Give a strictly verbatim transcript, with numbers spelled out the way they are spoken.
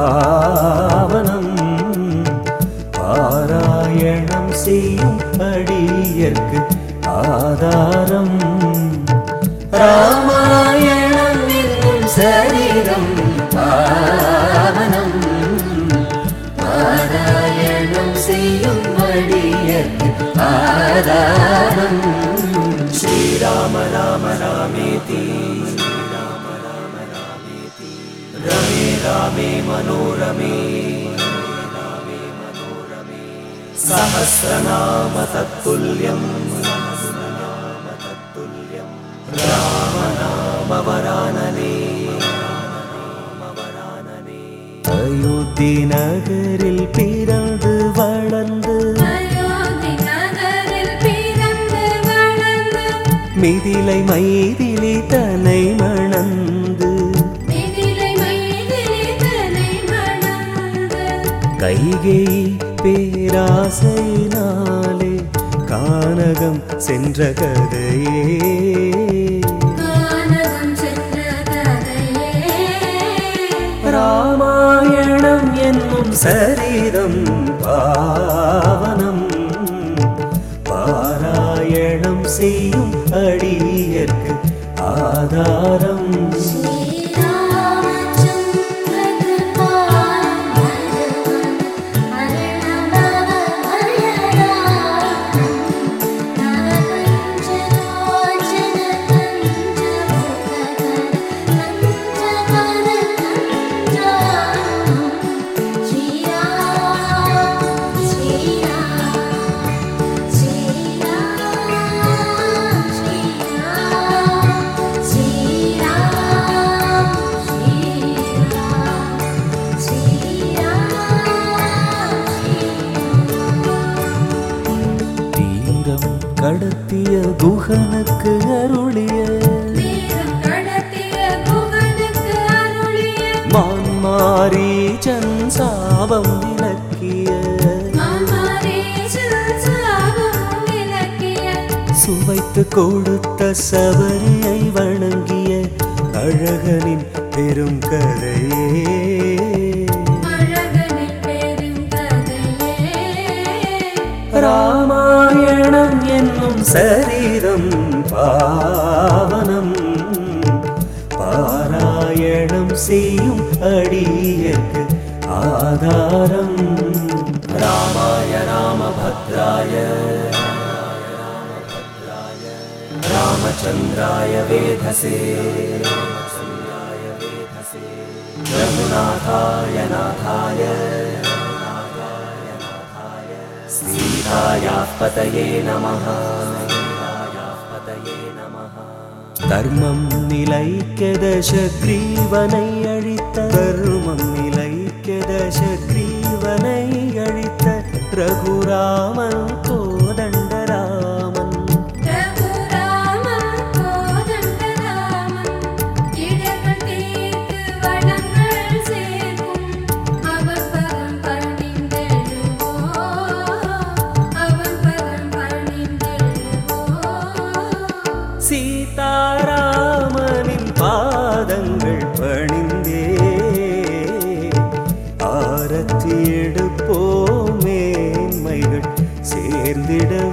பாவனம் பாராயணம் செய்யும் அடியர்க்கு ஆதாரம் ராமாயணம் என்னும் சரீரம் பாவனம் பாராயணம் செய்யும் அடியர்க்கு ஆதாரம் ஸ்ரீராம ராம ராமேதி ராம ராம ராமேதி ரமே ராமே மனோரமே ராமே மனோரமே சஹஸ்ரநாம தத்துல்யம் சஹஸ்ரநாம தத்துல்யம் ராம நாம வரானனே ராம வரானனே அயோத்தி நகரில் பிறந்து வளர்ந்து மிதிலை மைதிலி தனை மணந்து கைகை பேராசையினாலே கானகம் சென்ற கதையே ராமாயணம் என்னும் சரீரம் பாவனம் பாராயணம் செய்யும் அடியர்க்கு ஆதாரம் கடத்திய குகனுக்கு அருளிய மான்மாரீச்சன் சாபம் விலக்கிய சுவைத்து கொடுத்த சபரியை வணங்கிய அழகனின் பெரும் கதையே ராமாயணம் என்னும் சரீரம் பாவனம் பாராயணம் செய்யும் அடியர்க்கு ஆதாரம் ராமாய ராமபத்ராய ராமச்சந்திராய வேதசே ரகுநாதாய நாதாய சீதாயாः பதயே நமः பதயே நமः தர்மம் நிலைக்க தசக்ரீவனை அழித்த தர்மம் நிலைக்க தசக்ரீவனை அழித்த ரகுராமன் கோதண்டராமன் சீதாராமனின் பாதங்கள் பணிந்தே ஆரத்தி எடுப்போமேன்மைகள் சேர்ந்திட